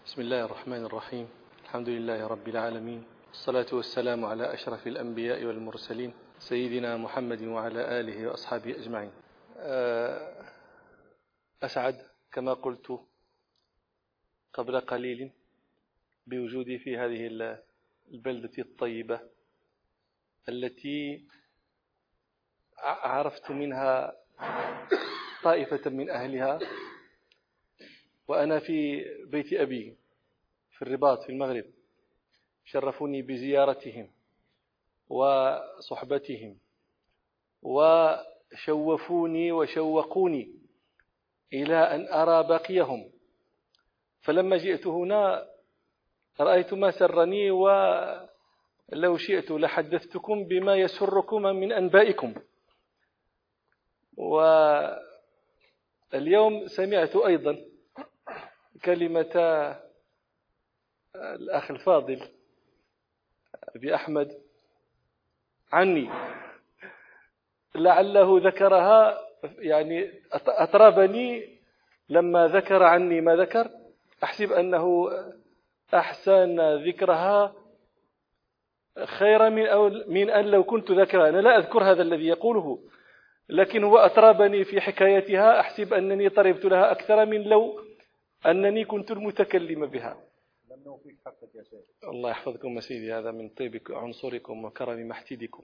بسم الله الرحمن الرحيم. الحمد لله رب العالمين، الصلاة والسلام على أشرف الأنبياء والمرسلين سيدنا محمد وعلى آله وأصحابه أجمعين. أسعد كما قلت قبل قليل بوجودي في هذه البلدة الطيبة التي عرفت منها طائفة من أهلها، وأنا في بيت أبي في الرباط في المغرب. شرفوني بزيارتهم وصحبتهم وشوفوني وشوقوني إلى أن أرى باقيهم. فلما جئت هنا رأيت ما سرني، ولو شئت لحدثتكم بما يسركم من أنبائكم. واليوم سمعت أيضا كلمة الأخ الفاضل أبي أحمد عني، لعله ذكرها، يعني أطربني لما ذكر عني ما ذكر. أحسب أنه أحسن ذكرها خيرا من أن لو كنت ذكرها. أنا لا أذكر هذا الذي يقوله، لكن هو أطربني في حكايتها. أحسب أنني طربت لها أكثر من لو أنني كنت المتكلم بها. الله يحفظكم سيدي، هذا من طيب عنصركم وكرم محتدكم.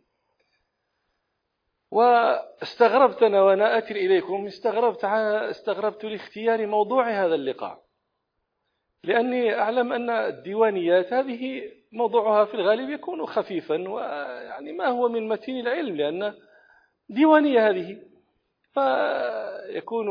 واستغربت أنا وأنا آتي إليكم، استغربت لاختيار موضوع هذا اللقاء، لأني أعلم أن الديوانيات هذه موضوعها في الغالب يكون خفيفا، ويعني ما هو من متين العلم، لأن ديوانية هذه فيكون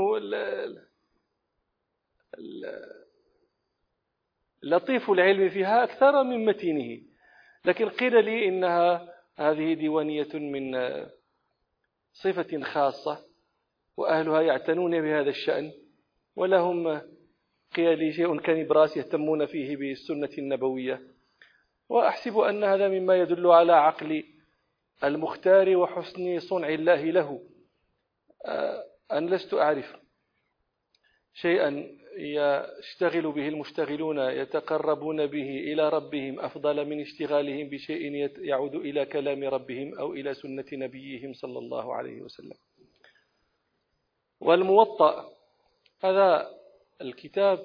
لطيف العلم فيها أكثر من متينه. لكن قيل لي إنها هذه ديوانية من صفة خاصة، وأهلها يعتنون بهذا الشأن، ولهم قيل لي شيء كنبراس يهتمون فيه بالسنة النبوية. وأحسب أن هذا مما يدل على عقل المختار وحسن صنع الله له، أن لست أعرف شيئا يشتغل به المشتغلون يتقربون به إلى ربهم أفضل من اشتغالهم بشيء يعود إلى كلام ربهم أو إلى سنة نبيهم صلى الله عليه وسلم. والموطأ هذا الكتاب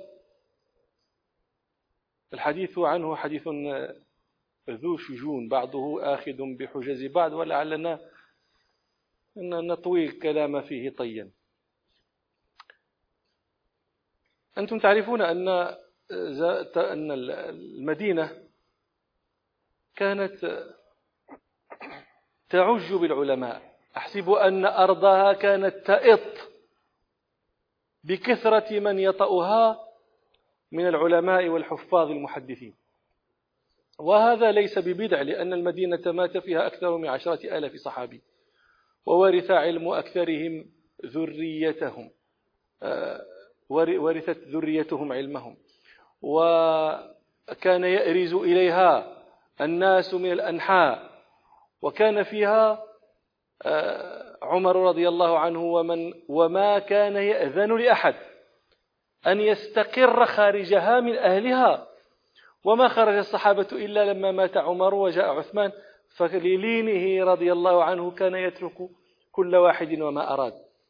الحديث عنه حديث ذو شجون، بعضه آخذ بحجز بعض، ولعلنا نطوي الكلام فيه طيا. أنتم تعرفون أن المدينة كانت تعج بالعلماء. أحسب أن أرضها كانت تئط بكثرة من يطأها من العلماء والحفاظ المحدثين، وهذا ليس ببدع، لأن المدينة مات فيها أكثر من 10,000 صحابي، وورث علم أكثرهم ذريتهم، ورثت ذريتهم علمهم، وكان يأرز إليها الناس من الأنحاء. وكان فيها عمر رضي الله عنه وما كان يأذن لأحد أن يستقر خارجها من أهلها، وما خرج الصحابة إلا لما مات عمر وجاء عثمان، فللينه رضي الله عنه كان يترك كل واحد وما أراد.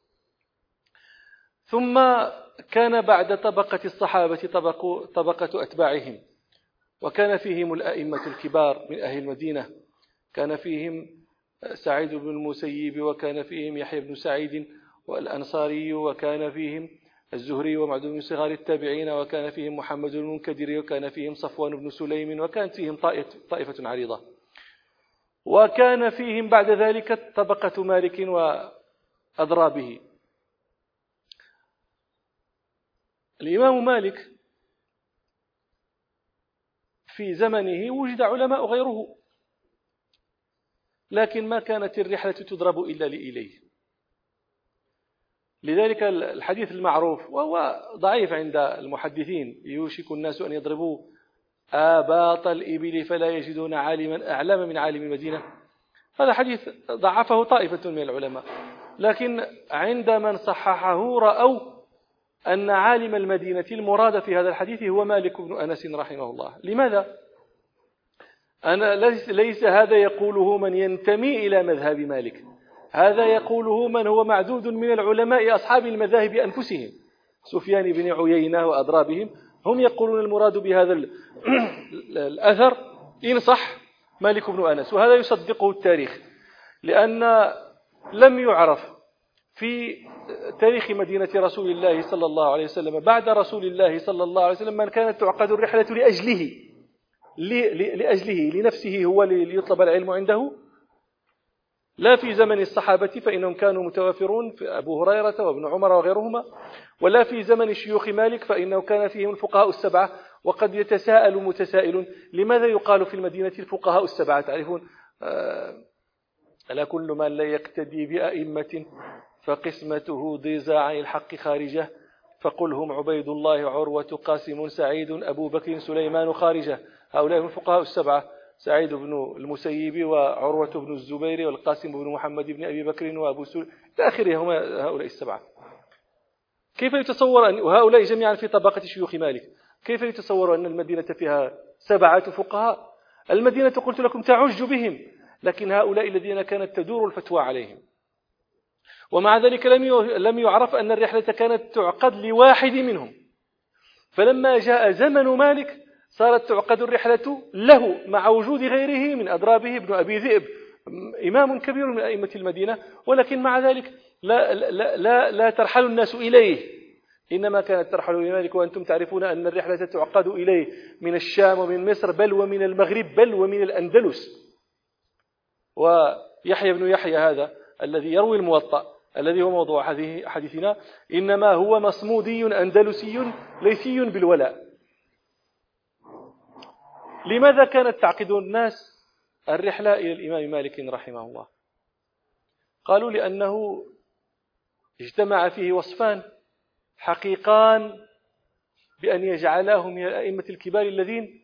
ثم كان بعد طبقة الصحابة طبقة أتباعهم، وكان فيهم الأئمة الكبار من أهل المدينة. كان فيهم سعيد بن المسيب، وكان فيهم يحيى بن سعيد والأنصاري، وكان فيهم الزهري ومعدود من صغار التابعين، وكان فيهم محمد المنكدري، وكان فيهم صفوان بن سليم، وكانت فيهم طائفة عريضة. وكان فيهم بعد ذلك طبقة مالك وأضرابه. الإمام مالك في زمنه وجد علماء غيره، لكن ما كانت الرحلة تضرب إلا لإليه. لذلك الحديث المعروف، وهو ضعيف عند المحدثين: يوشك الناس أن يضربوا آباط الإبل فلا يجدون عالما أعلم من عالم المدينة. هذا حديث ضعفه طائفة من العلماء، لكن عند من صححه رأوا أن عالم المدينة المراد في هذا الحديث هو مالك بن أنس رحمه الله. لماذا؟ ليس هذا يقوله من ينتمي إلى مذهب مالك، هذا يقوله من هو معدود من العلماء أصحاب المذاهب أنفسهم، سفيان بن عيينة وأضرابهم، هم يقولون المراد بهذا الأثر إن صح مالك بن أنس. وهذا يصدقه التاريخ، لأن لم يعرف في تاريخ مدينة رسول الله صلى الله عليه وسلم بعد رسول الله صلى الله عليه وسلم من كانت تعقد الرحلة لأجله لنفسه، هو ليطلب العلم عنده، لا في زمن الصحابة فإنهم كانوا متوافرون في أبو هريرة وابن عمر وغيرهما، ولا في زمن شيوخ مالك فإنه كان فيهم الفقهاء السبعة. وقد يتساءل متسائل لماذا يقال في المدينة الفقهاء السبعة؟ تعرفون ألا كل من لا يقتدي بأئمة فقسمته ضيزى عن الحق خارجه، فقل هم عبيد الله عروة قاسم سعيد أبو بكر سليمان خارجه. هؤلاء هم الفقهاء السبعة، سعيد بن المسيب وعروة بن الزبير والقاسم بن محمد بن أبي بكر وأبو سليمان إلى آخره، هم هؤلاء السبعة. كيف يتصور أن وهؤلاء جميعا في طبقة شيوخ مالك، كيف يتصور أن المدينة فيها 7 فقهاء؟ المدينة قلت لكم تعج بهم، لكن هؤلاء الذين كانت تدور الفتوى عليهم. ومع ذلك لم يعرف أن الرحلة كانت تعقد لواحد منهم، فلما جاء زمن مالك صارت تعقد الرحلة له مع وجود غيره من أضرابه. ابن أبي ذئب إمام كبير من أئمة المدينة، ولكن مع ذلك لا ترحل الناس إليه، إنما كانت ترحل إلى مالك. وأنتم تعرفون أن الرحلة تعقد إليه من الشام ومن مصر بل ومن المغرب بل ومن الأندلس. ويحيى بن يحيى هذا الذي يروي الموطأ الذي هو موضوع حديثنا إنما هو مصمودي أندلسي ليثي بالولاء. لماذا كانت تعقد الناس الرحلة إلى الإمام مالك رحمه الله؟ قالوا لأنه اجتمع فيه وصفان حقيقان بأن يجعلاه من الأئمة الكبار الذين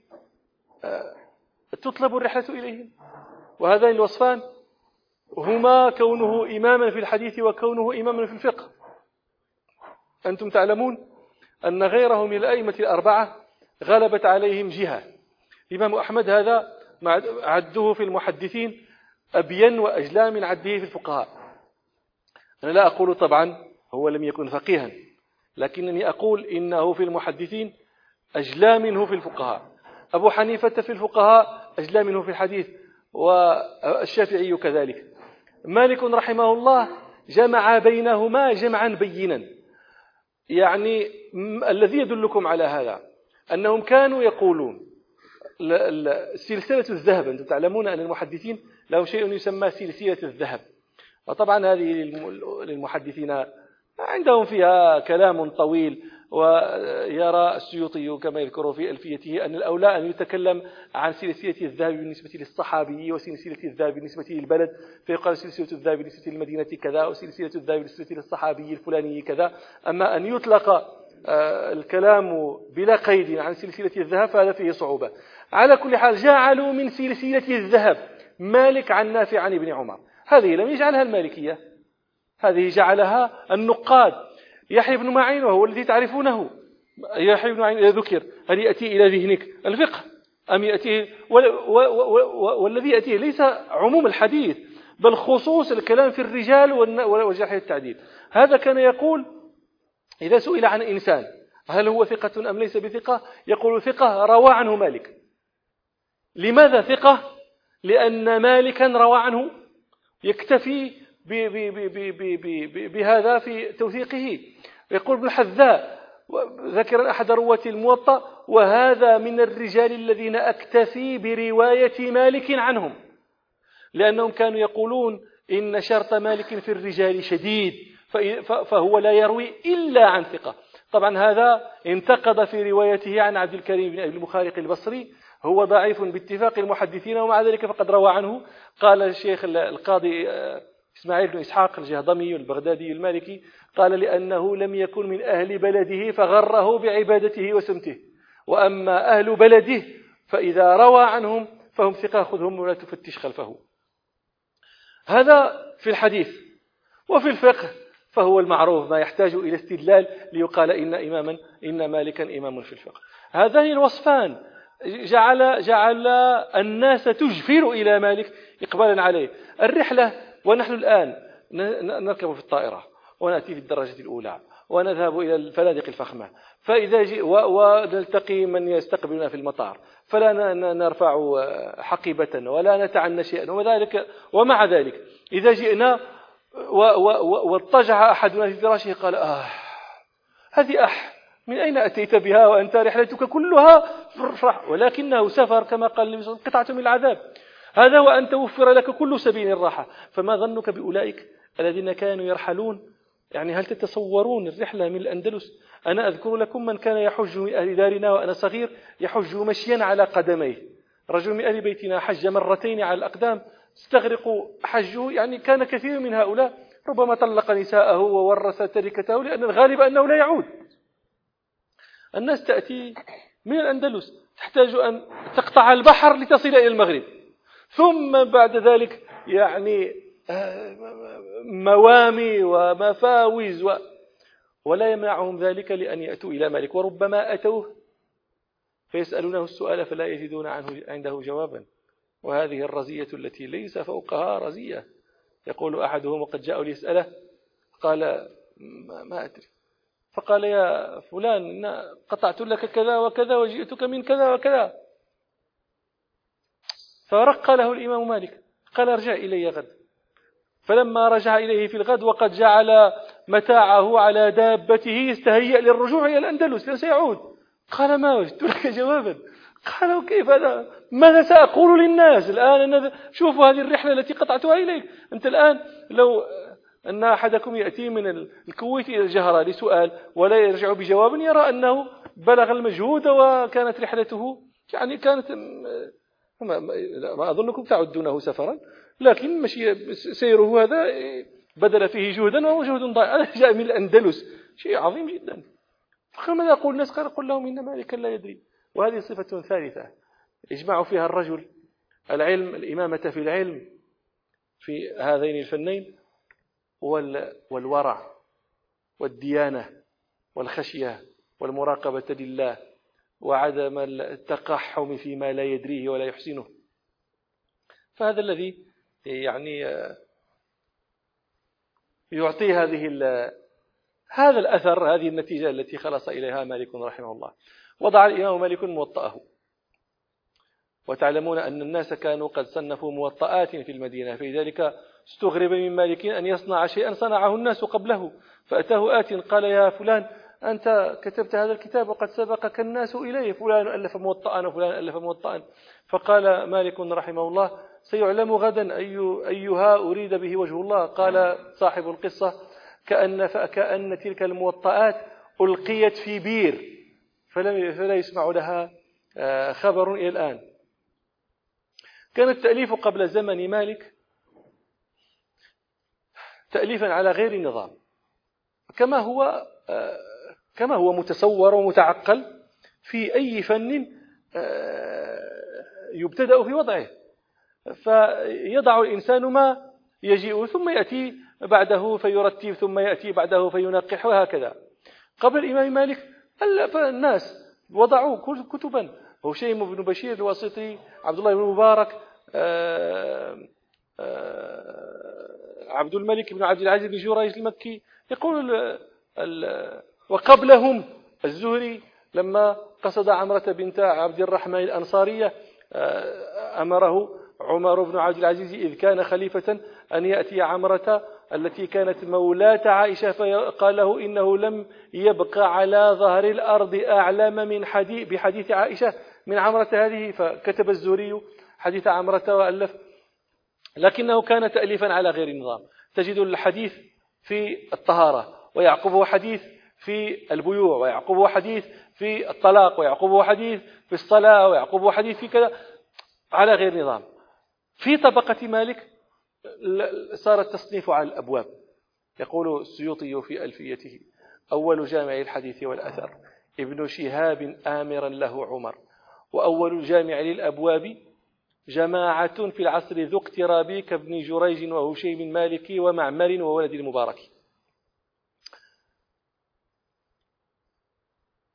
تطلب الرحلة إليهم، وهذان الوصفان هما كونه إماما في الحديث وكونه إماما في الفقه. أنتم تعلمون أن غيره من الأئمة الأربعة غلبت عليهم جهة. الإمام أحمد هذا عده في المحدثين أبين وأجلى من عده في الفقهاء. أنا لا أقول طبعا هو لم يكن فقيها، لكنني أقول إنه في المحدثين أجلى منه في الفقهاء. أبو حنيفة في الفقهاء أجلى منه في الحديث، والشافعي كذلك. مالك رحمه الله جمع بينهما جمعا بينا. يعني الذي يدلكم على هذا أنهم كانوا يقولون سلسلة الذهب. أنتم تعلمون أن المحدثين لهم شيء يسمى سلسلة الذهب، وطبعا هذه للمحدثين عندهم فيها كلام طويل. ويرى السيوطي كما يذكر في ألفيته أن الأولى أن يتكلم عن سلسلة الذهب بالنسبة للصحابي وسلسلة الذهب بالنسبة للبلد، فيقال سلسلة الذهب بالنسبة للمدينة كذا وسلسلة الذهب بالنسبة للصحابي الفلاني كذا. أما أن يطلق الكلام بلا قيد عن سلسلة الذهب فهذا فيه صعوبة. على كل حال جعلوا من سلسلة الذهب مالك عن نافع عن ابن عمر. هذه لم يجعلها المالكية، هذه جعلها النقاد. يحيى بن معين وهو الذي تعرفونه، يحيى بن معين إذا ذكر هل يأتي إلى ذهنك الفقه أم يأتيه والذي يأتيه ليس عموم الحديث بل خصوص الكلام في الرجال وجرح التعديل. هذا كان يقول إذا سئل عن إنسان هل هو ثقة أم ليس بثقة يقول ثقة روى عنه مالك. لماذا ثقة؟ لأن مالكا روى عنه، يكتفي بهذا في توثيقه. يقول ابن الحذاء ذكر أحد رواة الموطأ وهذا من الرجال الذين أكتفي برواية مالك عنهم، لأنهم كانوا يقولون إن شرط مالك في الرجال شديد فهو لا يروي إلا عن ثقة. طبعا هذا انتقد في روايته عن عبد الكريم بن أبي المخارق البصري، هو ضعيف باتفاق المحدثين ومع ذلك فقد روى عنه. قال الشيخ القاضي إسماعيل بن إسحاق الجهضمي البغدادي المالكي قال لأنه لم يكن من أهل بلده فغره بعبادته وسمته، وأما أهل بلده فإذا روى عنهم فهم ثقة خذهم ولا تفتش خلفه. هذا في الحديث. وفي الفقه فهو المعروف ما يحتاج إلى استدلال ليقال إن مالكا إمام في الفقه. هذان الوصفان جعل الناس تجفر إلى مالك إقبالا عليه. الرحلة، ونحن الآن نركب في الطائرة ونأتي في الدرجة الأولى ونذهب إلى الفنادق الفخمة، فإذا ونلتقي من يستقبلنا في المطار، فلا نرفع حقيبة ولا نتعنى شيئا، ومع ذلك إذا جئنا واضطجع أحدنا في فراشه قال هذه من أين أتيت بها وأنت رحلتك كلها فرح، ولكنه سفر كما قال النبي صلى الله عليه وسلم قطعة من العذاب، هذا وأنت وفر لك كل سبيل الراحة. فما ظنك بأولئك الذين كانوا يرحلون؟ يعني هل تتصورون الرحلة من الأندلس؟ أنا أذكر لكم من كان يحج من أهل دارنا وأنا صغير يحج مشيا على قدميه، رجل من أهل بيتنا حج مرتين على الأقدام، استغرقوا حجه. يعني كان كثير من هؤلاء ربما طلق نساءه وورث تركته، لأن الغالب أنه لا يعود. الناس تأتي من الأندلس تحتاج أن تقطع البحر لتصل إلى المغرب، ثم بعد ذلك يعني موامي ومفاوز ولا يمنعهم ذلك لأن يأتوا إلى مالك، وربما أتوه فيسألونه السؤال فلا يجدون عنده جوابا. وهذه الرزية التي ليس فوقها رزية. يقول أحدهم وقد جاء ليسأله قال ما أدري، فقال يا فلان قطعت لك كذا وكذا وجئتك من كذا وكذا، فرق له الإمام مالك قال ارجع إلي غد. فلما رجع إليه في الغد وقد جعل متاعه على دابته يستهيأ للرجوع إلى الأندلس سيعود، قال ما وجدت لك جوابا. قالوا كيف هذا؟ ماذا سأقول للناس الآن؟ شوفوا هذه الرحلة التي قطعتها إليك. أنت الآن لو أن أحدكم يأتي من الكويت إلى الجهرة لسؤال ولا يرجع بجواب يرى أنه بلغ المجهود وكانت رحلته يعني كانت ما أظنكم تعدونه سفرا، لكن سيره هذا بدل فيه جهدا وهو جهد ضائع. هذا جاء من الأندلس، شيء عظيم جدا. فماذا يقول الناس؟ قل لهم إن مالكا لا يدري. وهذه صفة ثالثة يجمع فيها الرجل الإمامة في العلم في هذين الفنين، والورع والديانة والخشية والمراقبة لله وعدم التقحم فيما لا يدريه ولا يحسنه. فهذا الذي يعني يعطي هذا الأثر، هذه النتيجة التي خلص إليها مالك رحمه الله. وضع الإمام مالك موطأه، وتعلمون أن الناس كانوا قد صنفوا موطئات في المدينة، في ذلك استغرب من مالك أن يصنع شيئا صنعه الناس قبله. فأتاه آت قال يا فلان أنت كتبت هذا الكتاب وقد سبقك الناس إليه، فلان ألف موطئا وفلان ألف موطئا. فقال مالك رحمه الله سيعلم غدا أيها أريد به وجه الله. قال صاحب القصة كأن تلك الموطئات ألقيت في بير فلا يسمع لها خبر إلى الآن. كان التأليف قبل زمن مالك تأليفا على غير نظام، كما هو متصور ومتعقل في أي فن يبتدأ في وضعه. فيضع الإنسان ما يجيء ثم يأتي بعده فيرتب ثم يأتي بعده فينقح وهكذا. قبل الإمام مالك ألف الناس وضعوا كتبا، هشيم بن بشير الواسطي، عبد الله بن مبارك، عبد الملك بن عبد العزيز بن جريج المكي. يقول وقبلهم الزهري لما قصد عمرة بنت عبد الرحمن الأنصارية أمره عمر بن عبد العزيز إذ كان خليفة أن يأتي عمرة التي كانت مولاة عائشة، فقال له إنه لم يبقى على ظهر الأرض أعلم من بحديث عائشة من عمرة هذه. فكتب الزهري حديث عمرة وألف، لكنه كان تأليفا على غير النظام. تجد الحديث في الطهارة ويعقبه حديث في البيوع ويعقبه حديث في الطلاق ويعقبه حديث في الصلاة ويعقبه حديث في كذا على غير نظام. في طبقة مالك صار التصنيف على الأبواب. يقول السيوطي في ألفيته أول جامع الحديث والأثر ابن شهاب آمرا له عمر، وأول الجامع للأبواب جماعة في العصر ذو اقتراب كابن جريج وهشيم مالكي ومعمر وولد المبارك.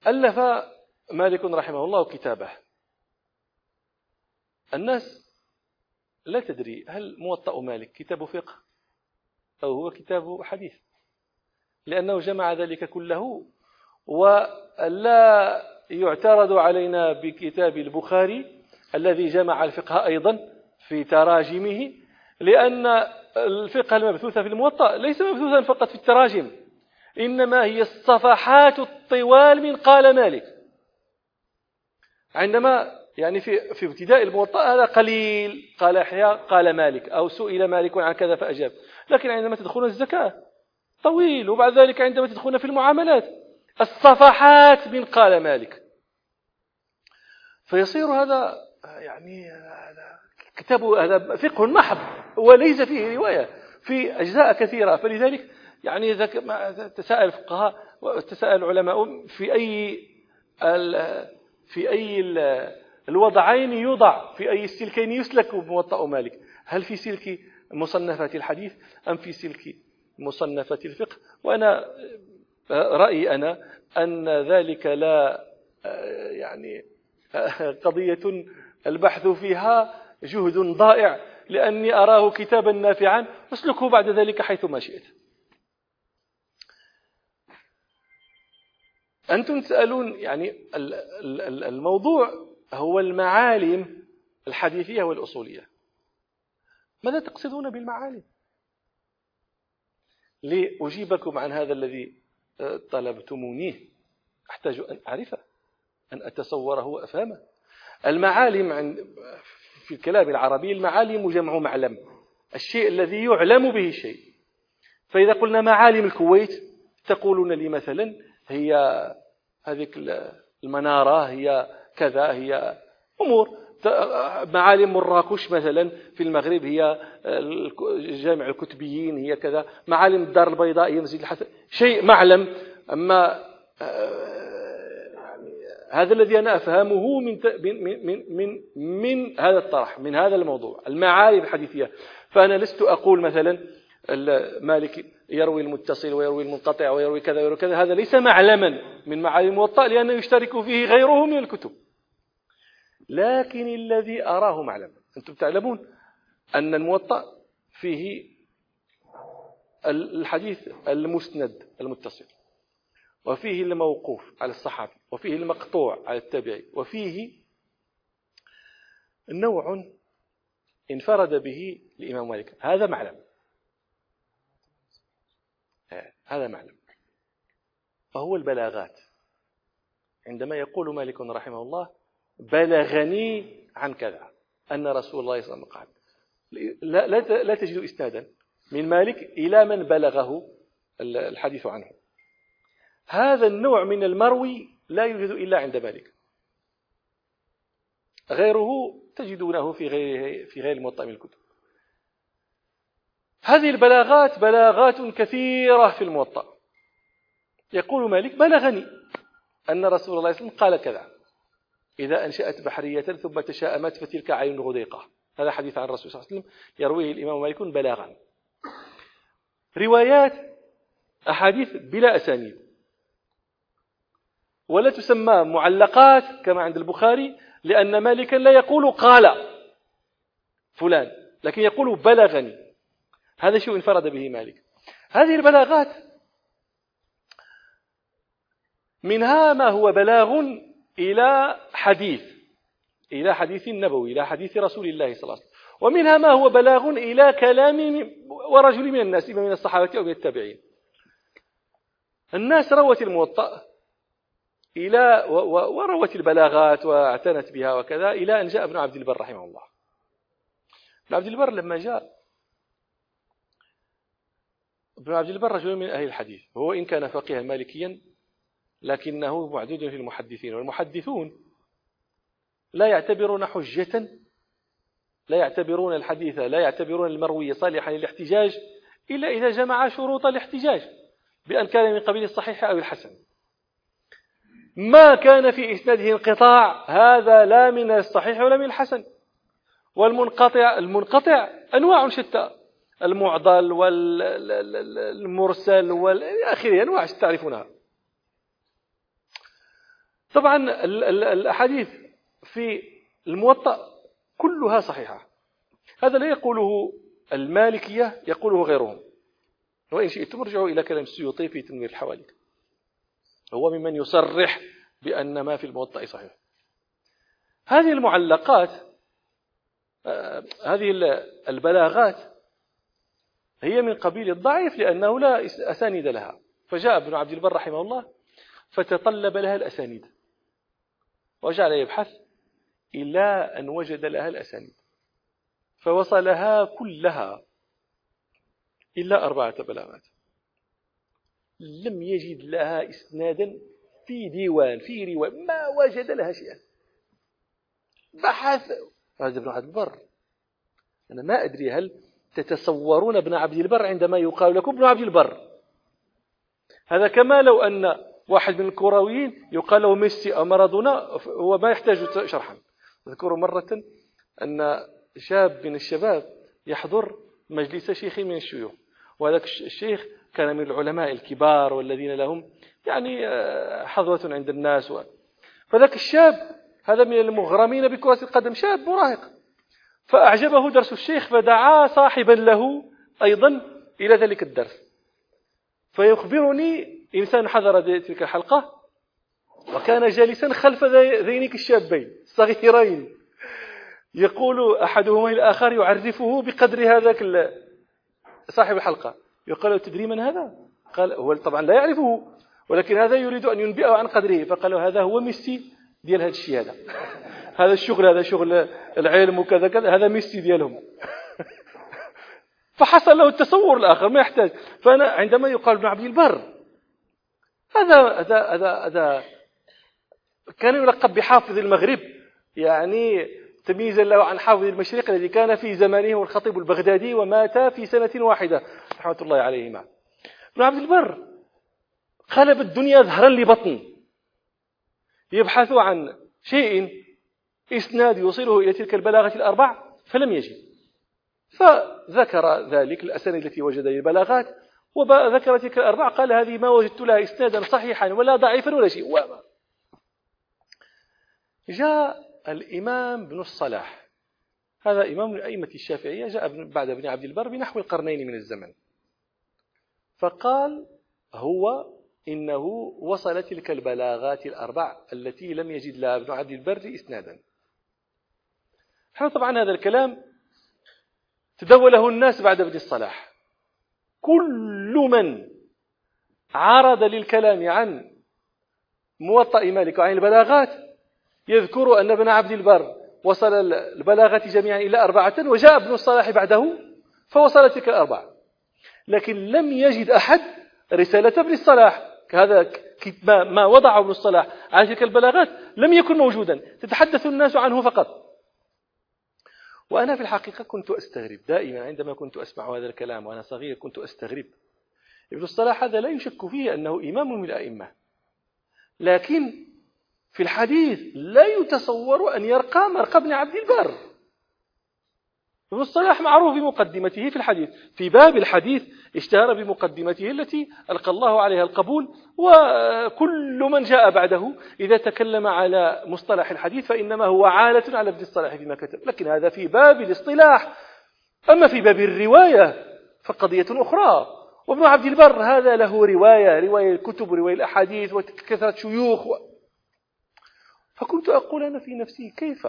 ألف مالك رحمه الله كتابه. الناس لا تدري هل موطأ مالك كتاب فقه أو هو كتاب حديث، لأنه جمع ذلك كله. ولا يعترض علينا بكتاب البخاري الذي جمع الفقه أيضا في تراجمه، لأن الفقه المبثوث في الموطأ ليس مبثوثا فقط في التراجم، إنما هي الصفحات الطوال من قال مالك. عندما يعني في ابتداء الموطأ هذا قليل، قال يحيى قال مالك، أو سئل مالك عن كذا فأجاب. لكن عندما تدخلون الزكاة طويل، وبعد ذلك عندما تدخلون في المعاملات الصفحات من قال مالك. فيصير هذا يعني كتاب، هذا فقه محض وليس فيه رواية في أجزاء كثيرة. فلذلك يعني تساءل الفقهاء وتساءل العلماء في أي الوضعين يوضع، في أي السلكين يسلك موطأ مالك، هل في سلك مصنفات الحديث أم في سلك مصنفات الفقه؟ وأنا رأيي أن ذلك لا يعني قضية البحث فيها جهد ضائع، لأني أراه كتابا نافعا اسلكه بعد ذلك حيثما شئت. أنتم تسألون يعني الموضوع هو المعالم الحديثية والأصولية. ماذا تقصدون بالمعالم؟ لأجيبكم عن هذا الذي طلبتمونيه أحتاج أن أعرفه، أن أتصوره وأفهمه. المعالم في الكلام العربي، المعالم جمع معلم، الشيء الذي يعلم به الشيء. فإذا قلنا معالم الكويت تقولون لي مثلا هي هذه المنارة، هي كذا، هي أمور. معالم مراكش مثلا في المغرب هي جامع الكتبيين، هي كذا. معالم الدار البيضاء هي مسجد الحسن، شيء معلم. أما هذا الذي أنا أفهمه من هذا الطرح، من هذا الموضوع، المعالم الحديثية. فأنا لست أقول مثلا مالك يروي المتصل ويروي المنقطع ويروي كذا ويروي كذا، هذا ليس معلما من معالم الموطأ، لأنه يشترك فيه غيره من الكتب. لكن الذي أراه معلما، أنتم تعلمون أن الموطأ فيه الحديث المسند المتصل، وفيه الموقوف على الصحابي، وفيه المقطوع على التابعي، وفيه نوع انفرد به الإمام مالك. هذا معلم، هذا معلم، وهو البلاغات. عندما يقول مالك رحمه الله بلغني عن كذا أن رسول الله صلى الله عليه وسلم، لا تجد إسنادا من مالك إلى من بلغه الحديث عنه. هذا النوع من المروي لا يوجد إلا عند مالك، غيره تجدونه في غير الموطأ من الكتب. هذه البلاغات بلاغات كثيرة في الموطأ. يقول مالك بلغني أن رسول الله صلى الله عليه وسلم قال كذا: إذا أنشأت بحرية ثم تشاءمت فتلك عين غديقة. هذا حديث عن الرسول صلى الله عليه وسلم يرويه الإمام مالك بلاغا. روايات أحاديث بلا أسانيد، ولا تسمى معلقات كما عند البخاري، لأن مالكا لا يقول قال فلان، لكن يقول بلغني. هذا شيء انفرد به مالك. هذه البلاغات منها ما هو بلاغ إلى حديث النبوي، إلى حديث رسول الله صلى الله عليه وسلم، ومنها ما هو بلاغ إلى كلام ورجل من الناس، إما من الصحابة أو من التابعين. الناس روت الموطأ وروت البلاغات واعتنت بها وكذا، إلى أن جاء ابن عبد البر رحمه الله. ابن عبد البر لما جاء، ابن عبد البر رجل من أهل الحديث، هو إن كان فقيها مالكيا لكنه معدود في المحدثين، والمحدثون لا يعتبرون حجة، لا يعتبرون الحديث، لا يعتبرون المروي صالحا للاحتجاج إلا إذا جمع شروط الاحتجاج بأن كان من قبيل الصحيح أو الحسن. ما كان في إسناده انقطاع هذا لا من الصحيح ولا من الحسن. المنقطع أنواع شتى، المعضل والمرسل والآخر، أنواع تعرفونها. طبعا الأحاديث في الموطأ كلها صحيحة، هذا لا يقوله المالكية، يقوله غيرهم، وإن شئتم ارجعوا إلى كلام السيوطي في تنوير الحوادث، هو ممن يصرح بأن ما في الموطأ صحيح. هذه المعلقات، هذه البلاغات هي من قبيل الضعيف لأنه لا أسانيد لها، فجاء ابن عبد البر رحمه الله فتطلب لها الأسانيد وجعل يبحث إلى أن وجد لها الأسانيد، فوصلها كلها إلا 4 بلاغات، لم يجد لها إسنادا في ديوان في رواية، ما وجد لها شيئا. بحث هذا ابن عبد البر، أنا ما أدري هل تتصورون ابن عبد البر عندما يقال لكم ابن عبد البر، هذا كما لو أن واحد من الكرويين يقال له ميسي أو مارادونا، هو ما يحتاج شرحا. أذكر مرة أن شاب من الشباب يحضر مجلس شيخ من الشيوخ، وهذاك الشيخ كان من العلماء الكبار والذين لهم يعني حظوة عند الناس، فذاك الشاب هذا من المغرمين بكرة القدم، شاب مراهق، فأعجبه درس الشيخ فدعا صاحبا له أيضا إلى ذلك الدرس. فيخبرني إنسان حضر تلك الحلقة وكان جالسا خلف ذينك الشابين الصغيرين، يقول أحدهما الآخر يعرفه بقدر هذاك صاحب الحلقة، يقول تدري من هذا؟ قال هو طبعا لا يعرفه، ولكن هذا يريد أن ينبئه عن قدره، فقال هذا هو ميسي ديال هذا الشيء، هذا الشغل، هذا شغل العلم وكذا كذا، هذا ميسي ديالهم. فحصل له التصور الآخر ما يحتاج. فأنا عندما يقال ابن عبد البر هذا كان يلقب بحافظ المغرب، يعني تمييزا له عن حافظ المشرق الذي كان في زمانه والخطيب البغدادي ومات في سنة واحدة رحمة الله عليهما. ابن عبد البر قلب الدنيا ظهرا لبطن، يبحث عن شيء إسناد يوصله إلى تلك البلاغة 4 فلم يجد، فذكر ذلك الأسانيد التي وجد للبلاغات وذكر تلك 4، قال هذه ما وجدت لها إسنادا صحيحا ولا ضعيفا ولا شيء. جاء الإمام بن الصلاح، هذا إمام من أئمة الشافعية، جاء بعد ابن عبد البر بنحو القرنين من الزمن، فقال هو إنه وصل تلك البلاغات 4 التي لم يجد لها ابن عبد البر إسنادا. طبعا هذا الكلام تدوله الناس بعد ابن الصلاح، كل من عرض للكلام عن موطأ مالك وعن البلاغات يذكر أن ابن عبد البر وصل البلاغات جميعا إلى 4، وجاء ابن الصلاح بعده فوصل تلك 4، لكن لم يجد أحد رسالة ابن الصلاح، هذا ما وضعه ابن الصلاح على تلك البلاغات لم يكن موجودا، تتحدث الناس عنه فقط. وأنا في الحقيقة كنت أستغرب دائما عندما كنت أسمع هذا الكلام وأنا صغير، كنت أستغرب. ابن الصلاح هذا لا يشك فيه أنه إمام من الأئمة، لكن في الحديث لا يتصور أن يرقى مرقى ابن عبد البر. ابن الصلاح معروف بمقدمته في الحديث، في باب الحديث اشتهر بمقدمته التي ألقى الله عليها القبول، وكل من جاء بعده إذا تكلم على مصطلح الحديث فإنما هو عالة على ابن الصلاح فيما كتب، لكن هذا في باب الاصطلاح. أما في باب الرواية فقضية أخرى، وابن عبد البر هذا له رواية الكتب ورواية الأحاديث وكثرة شيوخ فكنت أقول أنا في نفسي كيف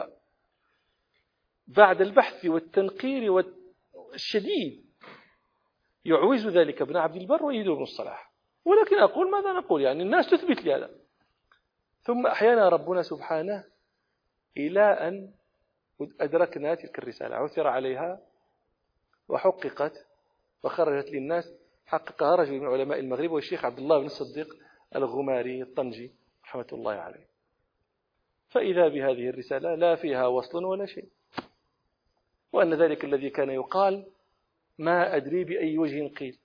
بعد البحث والتنقير الشديد يعوز ذلك ابن عبد البر ويجد ابن الصلاح. ولكن أقول ماذا نقول، يعني الناس تثبت لي هذا. ثم أحيانا ربنا سبحانه إلى أن أدركنا تلك الرسالة، عثر عليها وحققت وخرجت للناس، حققها رجل من علماء المغرب والشيخ عبد الله بن الصديق الغماري الطنجي رحمة الله عليه. فإذا بهذه الرسالة لا فيها وصل ولا شيء، وأن ذلك الذي كان يقال ما أدري بأي وجه قيل.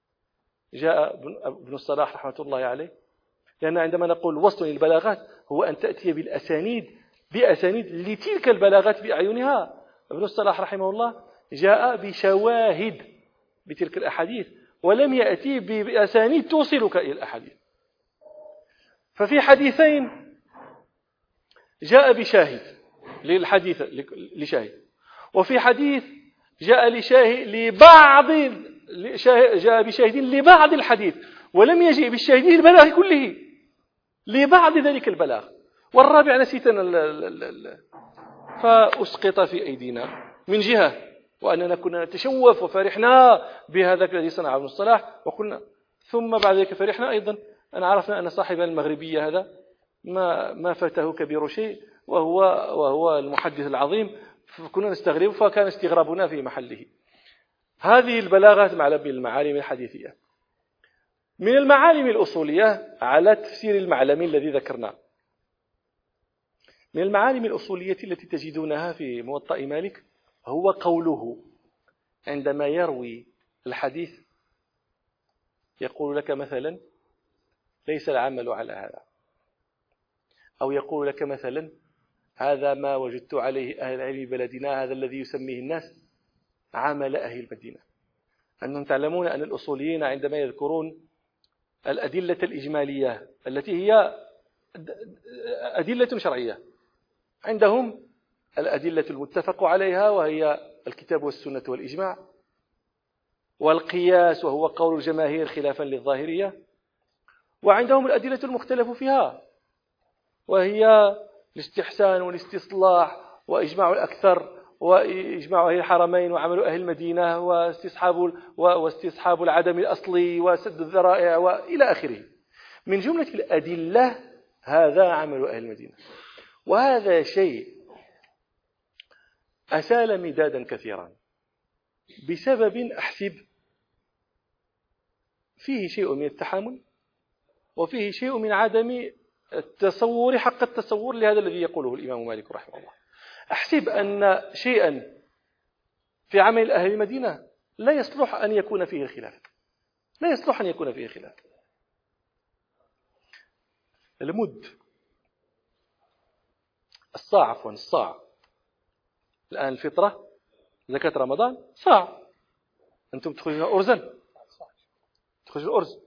جاء ابن الصلاح رحمة الله عليه، لأن عندما نقول وصل للبلاغات هو أن تأتي بأسانيد لتلك البلاغات بأعينها. ابن الصلاح رحمه الله جاء بشواهد بتلك الأحاديث ولم يأتي بأسانيد توصلك إلى الأحاديث. ففي حديثين جاء بشاهد للحديث لشاهد، وفي حديث جاء جاء بشاهد لبعض الحديث، ولم يجئ بالشاهد للبلاغ كله، لبعض ذلك البلاغ، والرابع نسيتنا فأسقط في أيدينا من جهة، وأننا كنا نتشوف وفرحنا بهذا الذي صنعه ابن الصلاح، وقلنا ثم بعد ذلك فرحنا أيضا أن عرفنا أن صاحب المغربية هذا ما فاته كبير شيء، وهو المحدث العظيم، فكنا نستغرب، فكان استغرابنا في محله. هذه البلاغات مع المعالم الحديثية. من المعالم الأصولية على تفسير المعلم الذي ذكرناه، من المعالم الأصولية التي تجدونها في موطأ مالك هو قوله عندما يروي الحديث يقول لك مثلا ليس العمل على هذا، أو يقول لك مثلا هذا ما وجدت عليه أهل العلم بلدنا، هذا الذي يسميه الناس عمل أهل المدينة. أنهم تعلمون أن الأصوليين عندما يذكرون الأدلة الإجمالية التي هي أدلة شرعية، عندهم الأدلة المتفق عليها وهي الكتاب والسنة والإجماع، والقياس وهو قول الجماهير خلافا للظاهرية، وعندهم الأدلة المختلف فيها وهي الاستحسان والاستصلاح وإجماع الأكثر وإجماع أهل الحرمين وعمل أهل المدينة واستصحاب العدم الأصلي وسد الذرائع وإلى آخره. من جملة الأدلة هذا عمل أهل المدينة، وهذا شيء أسال مدادا كثيرا بسبب أحسب فيه شيء من التحامل وفيه شيء من عدم التصور حق التصور لهذا الذي يقوله الإمام مالك رحمه الله. أحسب أن شيئا في عمل أهل المدينة لا يصلح أن يكون فيه خلاف، لا يصلح أن يكون فيه خلاف. المد، الصاع الآن الفطرة زكاة رمضان صاع، أنتم تخرجون أرزا، تخرجون الأرز،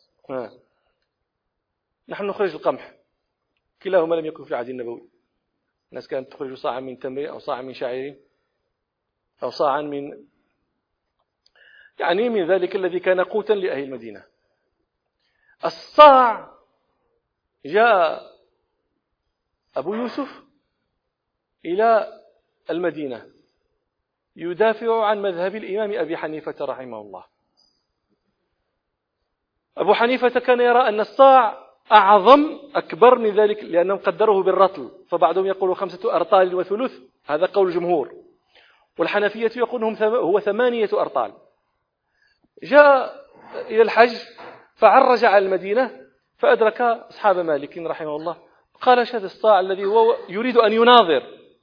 نحن نخرج القمح، كلاهما لم يكن في العهد النبوي. الناس كانت تخرج صاعا من تمر أو صاعا من شعير أو صاعا من ذلك الذي كان قوتا لأهل المدينة. الصاع جاء أبو يوسف إلى المدينة يدافع عن مذهب الإمام أبي حنيفة رحمه الله. أبو حنيفة كان يرى أن الصاع أعظم أكبر من ذلك، لأنهم قدروه بالرطل، فبعضهم يقول 5 أرطال وثلث، هذا قول الجمهور، والحنفية يقولون هو 8 أرطال. جاء إلى الحج فعرج على المدينة فأدرك أصحاب مالك رحمه الله، قال هذا الصاع الذي هو يريد أن يناظر،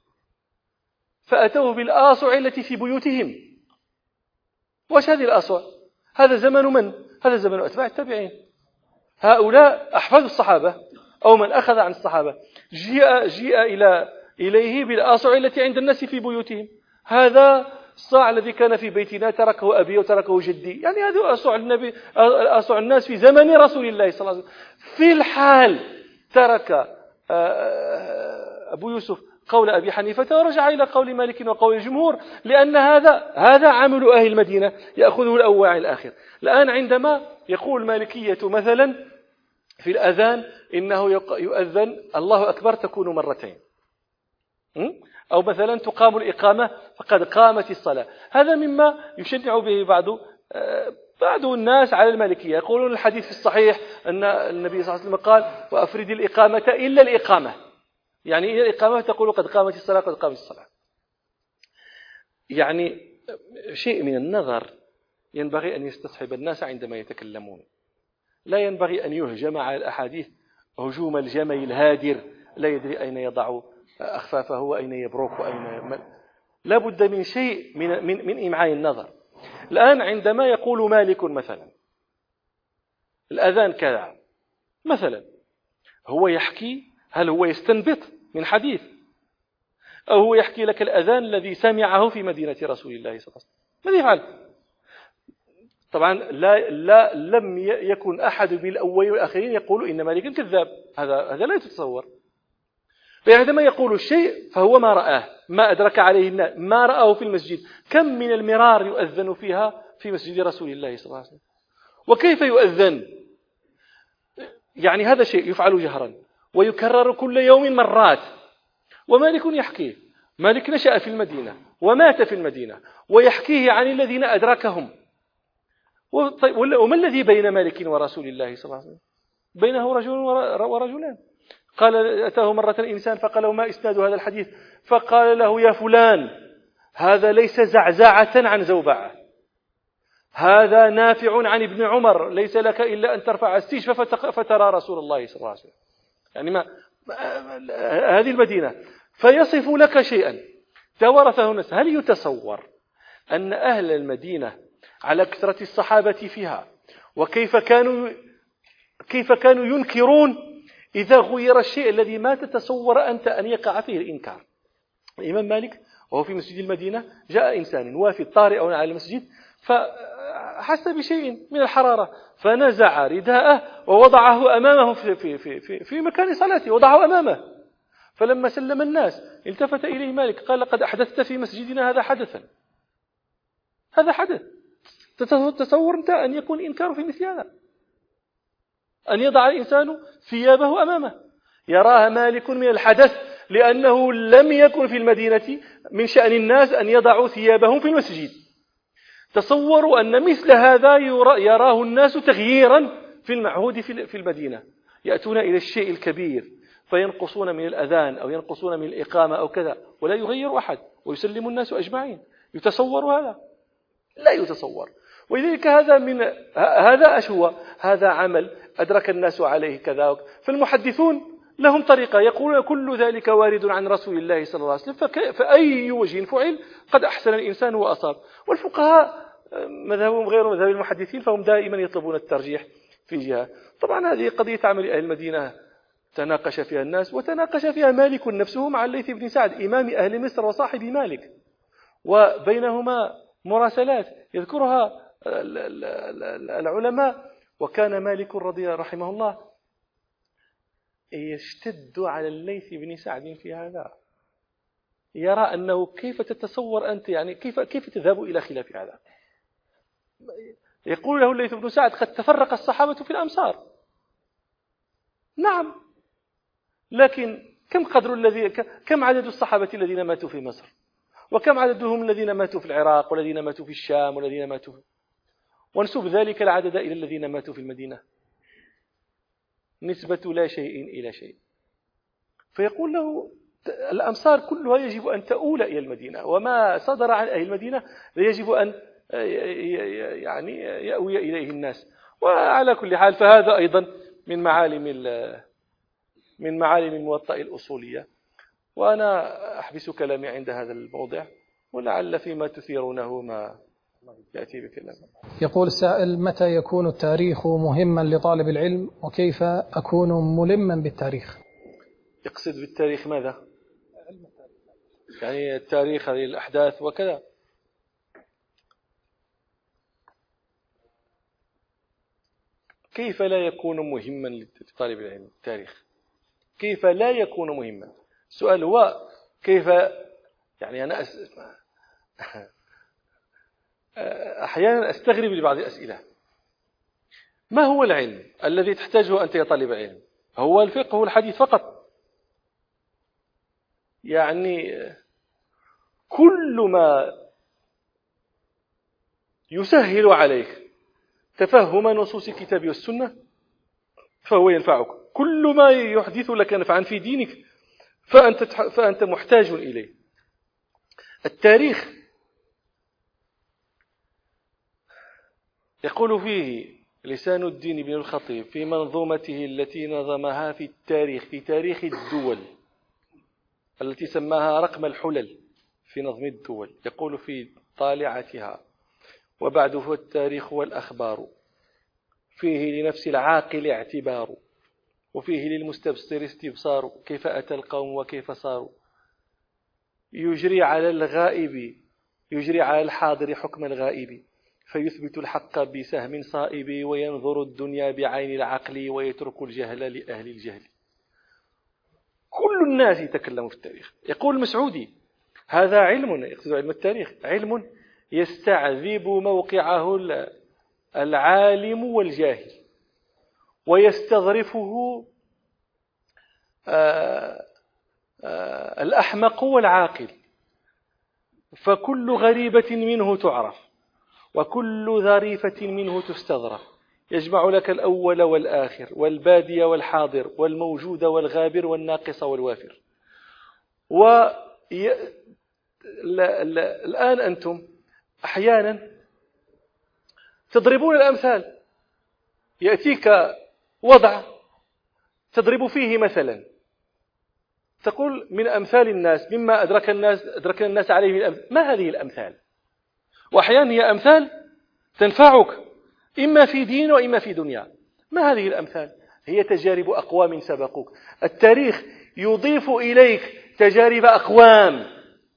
فأتوه بالآصع التي في بيوتهم. وش هذه الآصع؟ هذا زمن من؟ هذا زمن أتباع التابعين، هؤلاء أحفاد الصحابة أو من أخذ عن الصحابة. جيء إليه بالآصع التي عند الناس في بيوتهم. هذا الصاع الذي كان في بيتنا تركه أبي وتركه جدي، يعني هذا آصع الناس في زمن رسول الله صلى الله عليه وسلم. في الحال ترك أبو يوسف قول أبي حنيفة ورجع إلى قول مالك وقول الجمهور، لأن هذا عمل أهل المدينة يأخذه الأول عن الآخر. الآن عندما يقول المالكية مثلا في الأذان إنه يؤذن الله أكبر تكون مرتين، أو مثلا تقام الإقامة فقد قامت الصلاة، هذا مما يشنع به بعض الناس على المالكية. يقولون الحديث في الصحيح أن النبي صلى الله عليه وسلم قال وأفرد الإقامة إلا الإقامة، يعني إلى الإقامة تقول قد قامت الصلاة قد قامت الصلاة. يعني شيء من النظر ينبغي أن يستصحب الناس عندما يتكلمون، لا ينبغي أن يهجم على الأحاديث هجوم الجمل الهادر لا يدري أين يضع أخفافه وأين يبرك وأين لا بد من شيء من إمعاء النظر. الآن عندما يقول مالك مثلا الأذان كذا مثلا، هو يحكي، هل هو يستنبط من حديث أو هو يحكي لك الأذان الذي سمعه في مدينة رسول الله صلى الله عليه وسلم؟ ماذا يفعل؟ طبعا لم يكن أحد من الأولين والآخرين يقول إن مالكا كذاب، هذا لا يتصور. فعندما يقول الشيء فهو ما رآه، ما أدرك عليه الناس، ما رآه في المسجد. كم من المرار يؤذن فيها في مسجد رسول الله صلى الله عليه وسلم. وكيف يؤذن؟ يعني هذا شيء يفعل جهرا ويكرر كل يوم مرات. ومالك يحكيه، مالك نشأ في المدينة ومات في المدينة ويحكيه عن الذين أدركهم. وما الذي بين مالك ورسول الله صلى الله عليه وسلم؟ بينه رجل ورجلان. قال أتاه مرة إنسان فقال له ما إسناد هذا الحديث؟ فقال له يا فلان هذا ليس زعزعة عن زوبعة، هذا نافع عن ابن عمر، ليس لك إلا أن ترفع السيف فترى رسول الله صلى الله عليه وسلم. يعني هذه المدينة فيصف لك شيئا توارثه الناس. هل يتصور أن أهل المدينة على كثرة الصحابة فيها وكيف كانوا ينكرون إذا غير الشيء الذي ما تتصور أنت أن يقع فيه الإنكار؟ الإمام مالك وهو في مسجد المدينة جاء إنسان وافد طارئ على المسجد فحس بشيء من الحرارة فنزع رداءه ووضعه أمامه في مكان صلاته، وضعه أمامه. فلما سلم الناس التفت إليه مالك قال لقد أحدثت في مسجدنا هذا حدثا، هذا حدث. تصور أنت أن يكون إنكار في مثل هذا؟ أن يضع الإنسان ثيابه أمامه. يراها مالك من الحدث لأنه لم يكن في المدينة من شأن الناس أن يضعوا ثيابهم في المسجد. تصوروا أن مثل هذا يراه الناس تغييرا في المعهود في المدينة. يأتون إلى الشيء الكبير فينقصون من الأذان أو ينقصون من الإقامة أو كذا ولا يغير أحد ويسلم الناس أجمعين. يتصور هذا؟ لا يتصور. ولذلك هذا أشهى، هذا عمل أدرك الناس عليه كذا. فالمحدثون لهم طريقة يقولون كل ذلك وارد عن رسول الله صلى الله عليه وسلم، فأي وجه فعل قد أحسن الإنسان وأصاب. والفقهاء مذهبهم غير مذهب المحدثين، فهم دائما يطلبون الترجيح في جهة. طبعا هذه قضية عمل أهل المدينة تناقش فيها الناس، وتناقش فيها مالك نفسه مع الليث بن سعد إمام أهل مصر وصاحب مالك، وبينهما مراسلات يذكرها العلماء. وكان مالك رحمه الله يشتد على الليث بن سعد في هذا، يرى أنه كيف تتصور أنت، يعني كيف تذهب إلى خلاف هذا؟ يقول له الليث بن سعد قد تفرق الصحابة في الأمصار، نعم، لكن كم عدد الصحابة الذين ماتوا في مصر، وكم عددهم الذين ماتوا في العراق والذين ماتوا في الشام والذين ماتوا ونسب ذلك العدد إلى الذين ماتوا في المدينة، نسبة لا شيء إلى شيء. فيقول له الأمصار كلها يجب أن تؤول إلى المدينة، وما صدر عن أهل المدينة يجب أن يعني يأوي إليه الناس. وعلى كل حال فهذا أيضا من معالم الموطأ الأصولية. وأنا أحبس كلامي عند هذا الموضع، ولعل فيما تثيرونه ما يأتي بكلام. يقول السائل: متى يكون التاريخ مهما لطالب العلم، وكيف أكون ملما بالتاريخ؟ يقصد بالتاريخ ماذا؟ يعني التاريخ هذه الأحداث وكذا. كيف لا يكون مهما لطالب العلم التاريخ؟ كيف لا يكون مهما؟ السؤال هو كيف، يعني أنا أحيانا أستغرب لبعض الأسئلة. ما هو العلم الذي تحتاجه أنت يا طالب علم؟ هو الفقه والحديث فقط؟ يعني كل ما يسهل عليك تفهم نصوص الكتاب والسنة فهو ينفعك. كل ما يحدث لك نفعا في دينك فأنت محتاج إليه. التاريخ يقول فيه لسان الدين بن الخطيب في منظومته التي نظمها في تاريخ الدول التي سماها رقم الحلل في نظم الدول، يقول في طالعتها: وبعده التاريخ والأخبار، فيه لنفس العاقل اعتبار، وفيه للمستبصر استبصار، كيف أتى القوم وكيف صاروا، يجري على الحاضر حكم الغائب، فيثبت الحق بسهم صائب، وينظر الدنيا بعين العقل، ويترك الجهل لأهل الجهل. كل الناس يتكلموا في التاريخ. يقول المسعودي: هذا علم، يقصد علم التاريخ، علم يستعذب موقعه العالم والجاهل، ويستظرفه الأحمق والعاقل، فكل غريبة منه تعرف، وكل ظريفة منه تستظرف، يجمع لك الأول والآخر، والبادي والحاضر، والموجود والغابر، والناقص والوافر. الآن أنتم أحيانا تضربون الأمثال، يأتيك وضع تضرب فيه مثلا، تقول من أمثال الناس مما أدرك الناس عليه ما هذه الأمثال؟ وأحيانا هي أمثال تنفعك إما في دين وإما في دنيا. ما هذه الأمثال؟ هي تجارب أقوام سبقوك. التاريخ يضيف إليك تجارب أقوام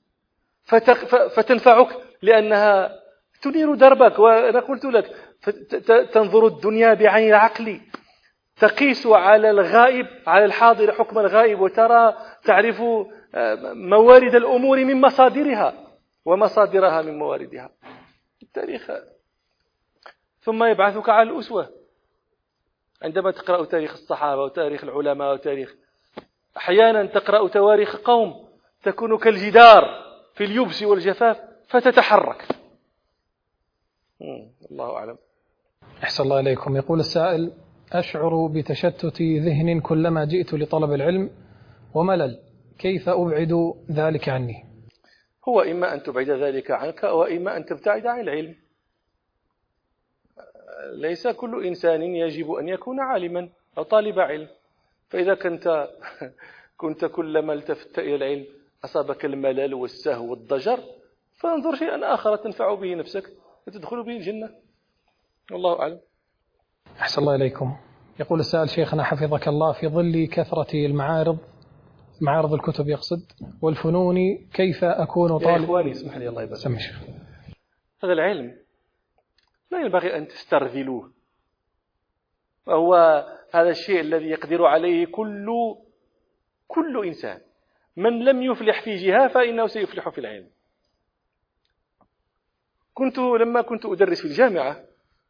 فتنفعك، لأنها تنير دربك. وأنا قلت لك تنظر الدنيا بعين العقل، تقيس على الغائب، على الحاضر حكم الغائب، تعرف موارد الأمور من مصادرها ومصادرها من مواردها. التاريخ ثم يبعثك على الأسوة. عندما تقرأ تاريخ الصحابة وتاريخ العلماء وتاريخ، أحيانا تقرأ تواريخ قوم تكون كالجدار في اليبس والجفاف فتتحرك. الله أعلم. أحسن الله إليكم. يقول السائل: أشعر بتشتت ذهن كلما جئت لطلب العلم وملل، كيف أبعد ذلك عني؟ هو إما أن تبعد ذلك عنك وإما أن تبتعد عن العلم. ليس كل إنسان يجب أن يكون عالما أو طالب علم. فإذا كنت كلما التفت إلى العلم أصابك الملل والسهو والضجر، فانظر شيئا آخر تنفع به نفسك وتدخل به الجنة. والله أعلم. أحسن الله إليكم. يقول السائل: شيخنا حفظك الله، في ظل كثرة معارض الكتب يقصد والفنون، كيف أكون طالب؟ يا إخواني اسمح لي الله يبارك. هذا العلم لا ينبغي أن تسترذلوه، وهو هذا الشيء الذي يقدر عليه كل إنسان. من لم يفلح في جهة فإنه سيفلح في العلم. لما كنت أدرس في الجامعة،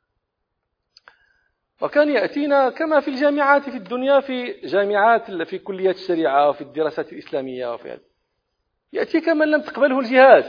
وكان يأتينا كما في الجامعات في الدنيا، في جامعات في كليات الشريعة وفي الدراسات الإسلامية وفي هذا، يأتيك من لم تقبله الجهات.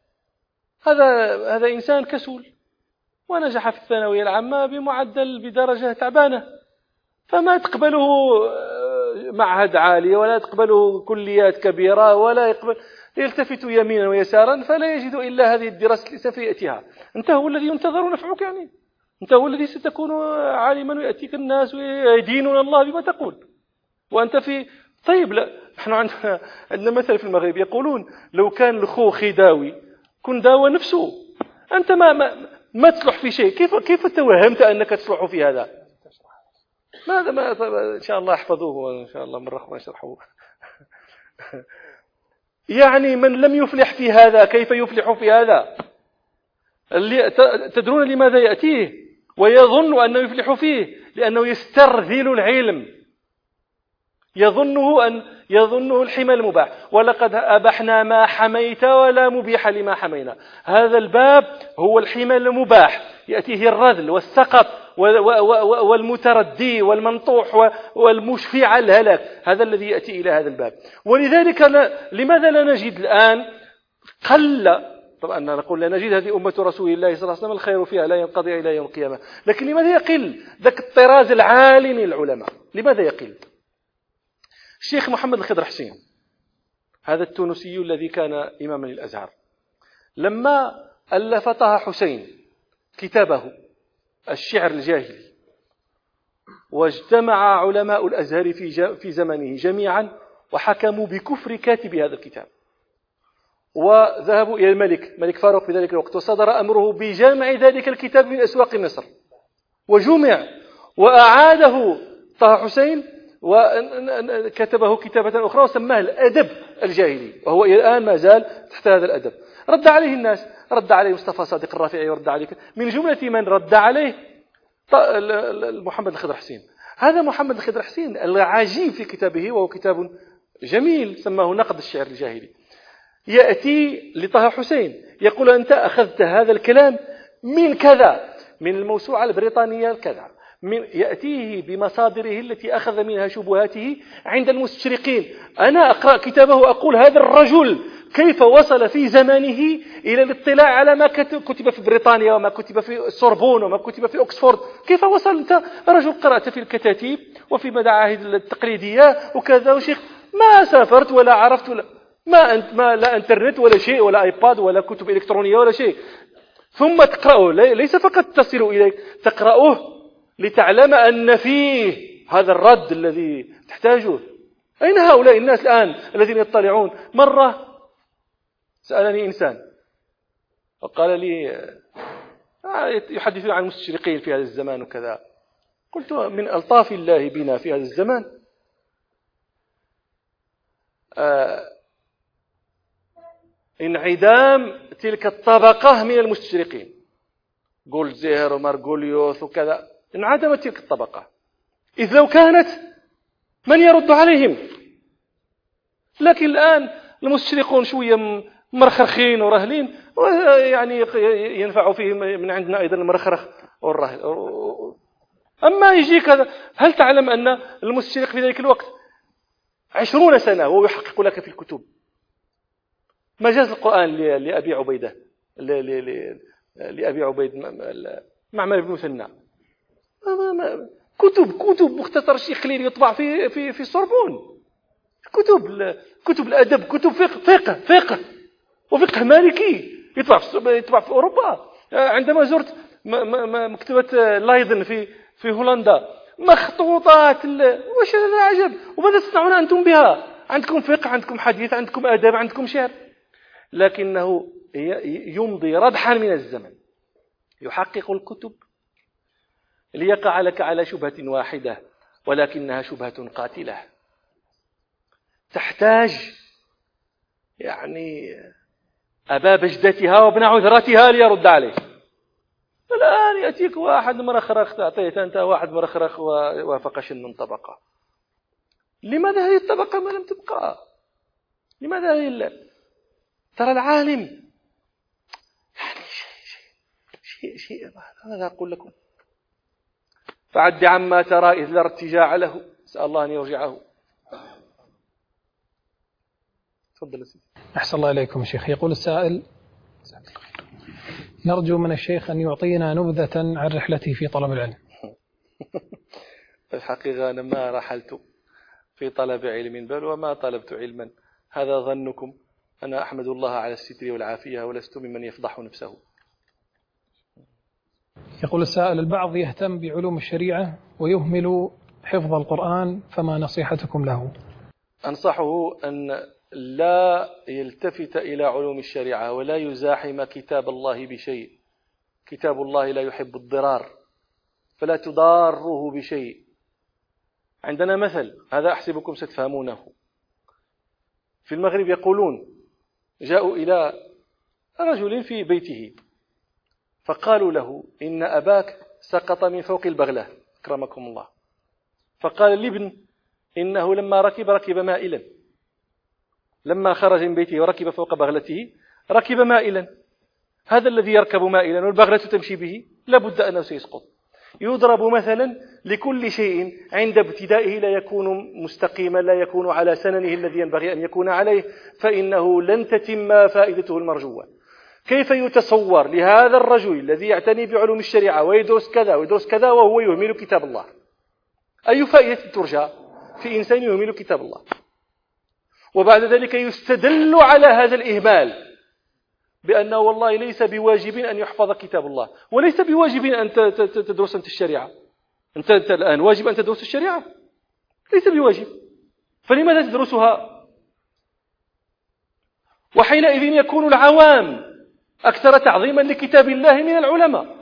هذا إنسان كسول ونجح في الثانوية العامة بدرجة تعبانة، فما تقبله معهد عالي ولا تقبله كليات كبيرة ولا يلتفت يمينا ويسارا فلا يجد إلا هذه الدراسة اللي سوف يأتيها. أنت هو الذي ينتظر نفعك، يعني أنت هو الذي ستكون عالما ويأتيك الناس ويدينون الله بما تقول وأنت في. طيب، لا، نحن عندنا مثل في المغرب يقولون: لو كان الخو خداوي كن داوى نفسه. أنت ما تصلح في شيء، كيف توهمت أنك تصلح في هذا؟ ماذا ما إن شاء الله احفظوه، وإن شاء الله مرة أخرى نشرحه. يعني من لم يفلح في هذا كيف يفلح في هذا؟ تدرون لماذا يأتيه ويظن أنه يفلح فيه؟ لأنه يسترذل العلم، يظنه الحمى المباح. ولقد أبحنا ما حميت ولا مبيح لما حمينا. هذا الباب هو الحمى المباح، يأتيه الرذل والسقط والمتردي والمنطوح والمشفي على الهلاك. هذا الذي يأتي إلى هذا الباب. ولذلك لماذا لا نجد الآن طبعا نقول لا نجد هذه أمة رسول الله صلى الله عليه وسلم الخير فيها لا ينقضي إلى يوم القيامة، لكن لماذا يقل ذاك الطراز العالي من العلماء؟ لماذا يقل؟ الشيخ محمد الخضر حسين، هذا التونسي الذي كان إماما للأزهر، لما ألف طه حسين كتابه الشعر الجاهلي، واجتمع علماء الأزهر في زمنه جميعا وحكموا بكفر كاتب هذا الكتاب، وذهبوا إلى الملك فاروق في ذلك الوقت، وصدر أمره بجمع ذلك الكتاب من أسواق مصر، وجمع وأعاده طه حسين وكتبه كتابة أخرى وسماه الأدب الجاهلي، وهو إلى الآن ما زال تحت هذا الأدب. رد عليه الناس، رد عليه مصطفى صادق الرافعي، ورد عليه من جملة من رد عليه محمد الخضر حسين. هذا محمد الخضر حسين العجيب في كتابه، وهو كتاب جميل سماه نقد الشعر الجاهلي، يأتي لطه حسين يقول أنت أخذت هذا الكلام من كذا، من الموسوعة البريطانية كذا، يأتيه بمصادره التي أخذ منها شبهاته عند المستشرقين. أنا أقرأ كتابه أقول هذا الرجل كيف وصل في زمانه إلى الاطلاع على ما كتب في بريطانيا وما كتب في السوربون وما كتب في أكسفورد. كيف وصل؟ أنت رجل قرأت في الكتاتيب وفي المعاهد التقليدية وكذا، وشيخ ما سافرت ولا عرفت ولا ما لا انترنت ولا شيء ولا ايباد ولا كتب إلكترونية ولا شيء، ثم تقرأه ليس فقط تصل إليك، تقرأه لتعلم أن فيه هذا الرد الذي تحتاجه. أين هؤلاء الناس الآن الذين يطلعون؟ مرة سألني إنسان وقال لي يحدثون عن المستشرقين في هذا الزمان وكذا. قلت من ألطاف الله بنا في هذا الزمان انعدام تلك الطبقة من المستشرقين، جولدزيهر ومارغوليوث وكذا، انعدمت تلك الطبقة، إذ لو كانت من يرد عليهم. لكن الآن المستشرقون شوية مرخرخين ورهلين، ويعني ينفع فيهم من عندنا أيضا المرخرخ والرهل. أما يجيك هذا، هل تعلم أن المستشرق في ذلك الوقت 20 سنة وهو يحقق لك في الكتب مجاز القرآن لأبي عبيدة لأبي عبيد معمر بن مثنى، كتب مختصر الشيخ خليل يطبع في السوربون، كتب الأدب، كتب فقه وفقه مالكي يطبع في أوروبا. عندما زرت مكتبة لايدن في هولندا، مخطوطات وش هذا عجب. وماذا تصنعون أنتم بها؟ عندكم فقه، عندكم حديث، عندكم أدب، عندكم شعر، لكنه يمضي ردحا من الزمن يحقق الكتب ليقع لك على شبهة واحدة، ولكنها شبهة قاتلة تحتاج يعني أبا بجدتها وابن عذرتها ليرد عليه. الآن يأتيك واحد مرخرخ تعطيت أنت واحد مرخرخ ووافق شن طبقة. لماذا هذه الطبقة ما لم تبقى؟ لماذا هذه ترى العالم يعني شيء هذا أقول لكم. فعد عما ترى إذ لا ارتجاع له، سأل الله أن يرجعه. تفضل سيدي. أحسن الله إليكم شيخ. يقول السائل: نرجو من الشيخ أن يعطينا نبذة عن رحلته في طلب العلم. الحقيقة أنا ما رحلت في طلب علم، بل وما طلبت علما، هذا ظنكم. أنا أحمد الله على الستر والعافية ولست ممن يفضح نفسه. يقول السائل: البعض يهتم بعلوم الشريعة ويهمل حفظ القرآن، فما نصيحتكم له؟ أنصحه أن لا يلتفت إلى علوم الشريعة ولا يزاحم كتاب الله بشيء. كتاب الله لا يحب الضرار، فلا تضاره بشيء. عندنا مثل، هذا أحسبكم ستفهمونه. في المغرب يقولون: جاءوا إلى رجل في بيته فقالوا له: إن أباك سقط من فوق البغلة أكرمكم الله. فقال الابن: إنه لما ركب مائلا، لما خرج من بيته وركب فوق بغلته ركب مائلا. هذا الذي يركب مائلا والبغلة تمشي به لابد أنه سيسقط. يضرب مثلا لكل شيء عند ابتدائه لا يكون مستقيما، لا يكون على سننه الذي ينبغي أن يكون عليه، فإنه لن تتم فائدته المرجوة. كيف يتصور لهذا الرجل الذي يعتني بعلوم الشريعة ويدرس كذا ويدرس كذا وهو يهمل كتاب الله؟ أي فائدة ترجى في إنسان يهمل كتاب الله؟ وبعد ذلك يستدل على هذا الإهمال بأنه والله ليس بواجب أن يحفظ كتاب الله، وليس بواجب أن تدرس أنت الشريعة. أنت الآن واجب أن تدرس الشريعة، ليس بواجب، فلماذا تدرسها؟ وحينئذ يكون العوام أكثر تعظيما لكتاب الله من العلماء.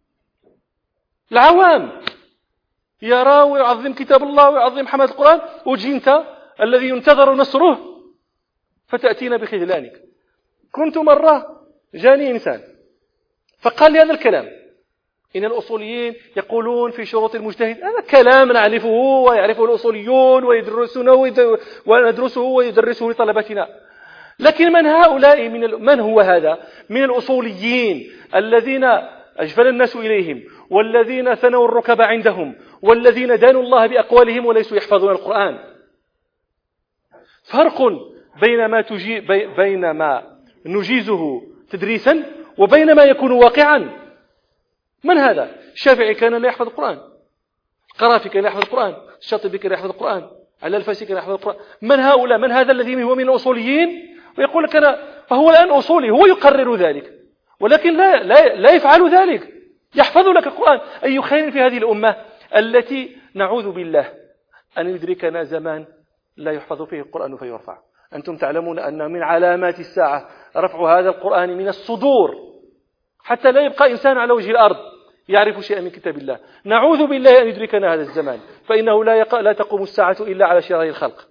العوام يرى ويعظم كتاب الله ويعظم حماة القرآن، وجي أنت الذي ينتظر نصره فتأتينا بخذلانك. كنت مرة جاني إنسان فقال لي هذا الكلام، إن الأصوليين يقولون في شروط المجتهد، هذا كلام نعرفه ويعرفه الأصوليون وندرسه ويدرسه لطلبتنا. لكن من هؤلاء من هو هذا من الأصوليين الذين أجفل الناس إليهم، والذين ثنوا الركب عندهم، والذين دانوا الله بأقوالهم وليسوا يحفظون القرآن. فرق بين ما نجيزه تدريسا وبين ما يكون واقعا. من هذا؟ الشافعي كان لا يحفظ القرآن، القرافي كان يحفظ القرآن، الشاطبي كان يحفظ القرآن، على الفاسي كان يحفظ القرآن. من هؤلاء؟ من هذا الذي هو من الأصوليين ويقول لك أنا، فهو الآن أصولي، هو يقرر ذلك ولكن لا يفعل ذلك، يحفظ لك القرآن. أي خير في هذه الأمة التي نعوذ بالله أن يدركنا زمان لا يحفظ فيه القرآن فيرفع. أنتم تعلمون أن من علامات الساعة رفع هذا القرآن من الصدور حتى لا يبقى إنسان على وجه الأرض يعرف شيئا من كتاب الله. نعوذ بالله أن يدركنا هذا الزمان، فإنه لا تقوم الساعة إلا على شرار الخلق،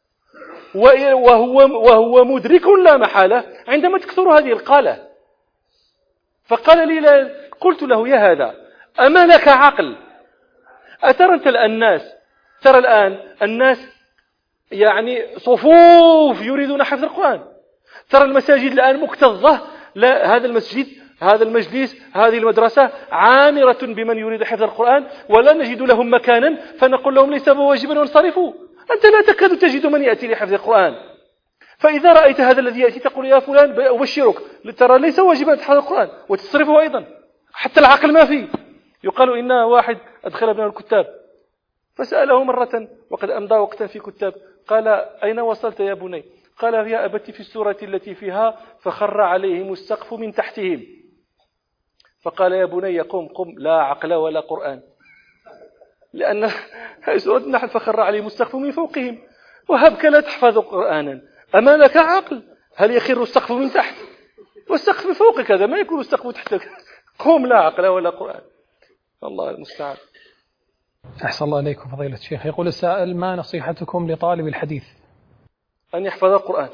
وهو مدرك لا محالة عندما تكثر هذه القالة. فقال لي قلت له يا هذا أما لك عقل؟ أترى أنت ترى الآن الناس يعني صفوف يريدون حفظ القرآن، ترى المساجد الآن مكتظة، لا هذا المسجد هذا المجلس هذه المدرسة عامرة بمن يريد حفظ القرآن، ولا نجد لهم مكانا فنقول لهم ليس بواجبا وانصرفوا. أنت لا تكاد تجد من يأتي لحفظ القرآن. فإذا رأيت هذا الذي يأتي تقول يا فلان أبشرك، ترى ليس واجبا تحفظ القرآن وتصرفه أيضا، حتى العقل ما فيه. يقال إن واحد أدخل ابنه الكتاب فسأله مرة وقد أمضى وقتا في كتاب، قال أين وصلت يا بني؟ قال يا أبت في السورة التي فيها فخر عليهم السقف من تحتهم. فقال يا بني قم لا عقل ولا قرآن، لأن سورة النحل فخر عليهم السقف من فوقهم، وهبك لا تحفظ قرآنا أما لك عقل؟ هل يخر السقف من تحت والسقف من فوقك؟ هذا ما يكون السقف تحتك. قم لا عقل ولا قرآن. الله المستعان. أحسن الله إليكم فضيلة الشيخ. يقول السائل ما نصيحتكم لطالب الحديث؟ أن يحفظ القرآن.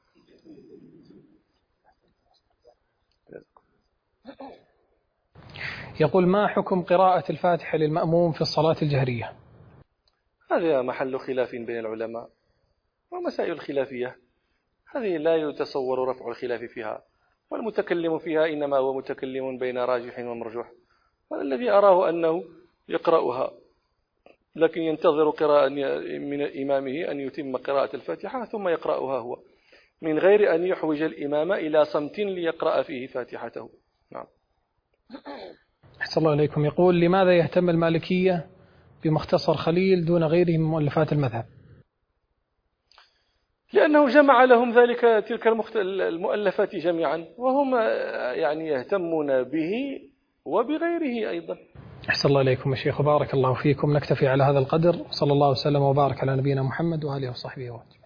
يقول ما حكم قراءة الفاتحة للمأموم في الصلاة الجهرية؟ هذا محل خلاف بين العلماء، ومسائل الخلافية هذه لا يتصور رفع الخلاف فيها، والمتكلم فيها إنما هو متكلم بين راجح ومرجوح، والذي أراه أنه يقرأها لكن ينتظر قراءة من إمامه أن يتم قراءة الفاتحة ثم يقرأها هو، من غير أن يحوج الإمام إلى صمت ليقرأ فيه فاتحته. نعم. أحسن الله إليكم. يقول لماذا يهتم المالكية بمختصر خليل دون غيره من مؤلفات المذهب؟ لأنه جمع لهم تلك المؤلفات جميعا، وهم يعني يهتمون به وبغيره أيضا. أحسن الله إليكم يا شيخ وبارك الله فيكم. نكتفي على هذا القدر، صلى الله وسلم وبارك على نبينا محمد وآله وصحبه وسلم.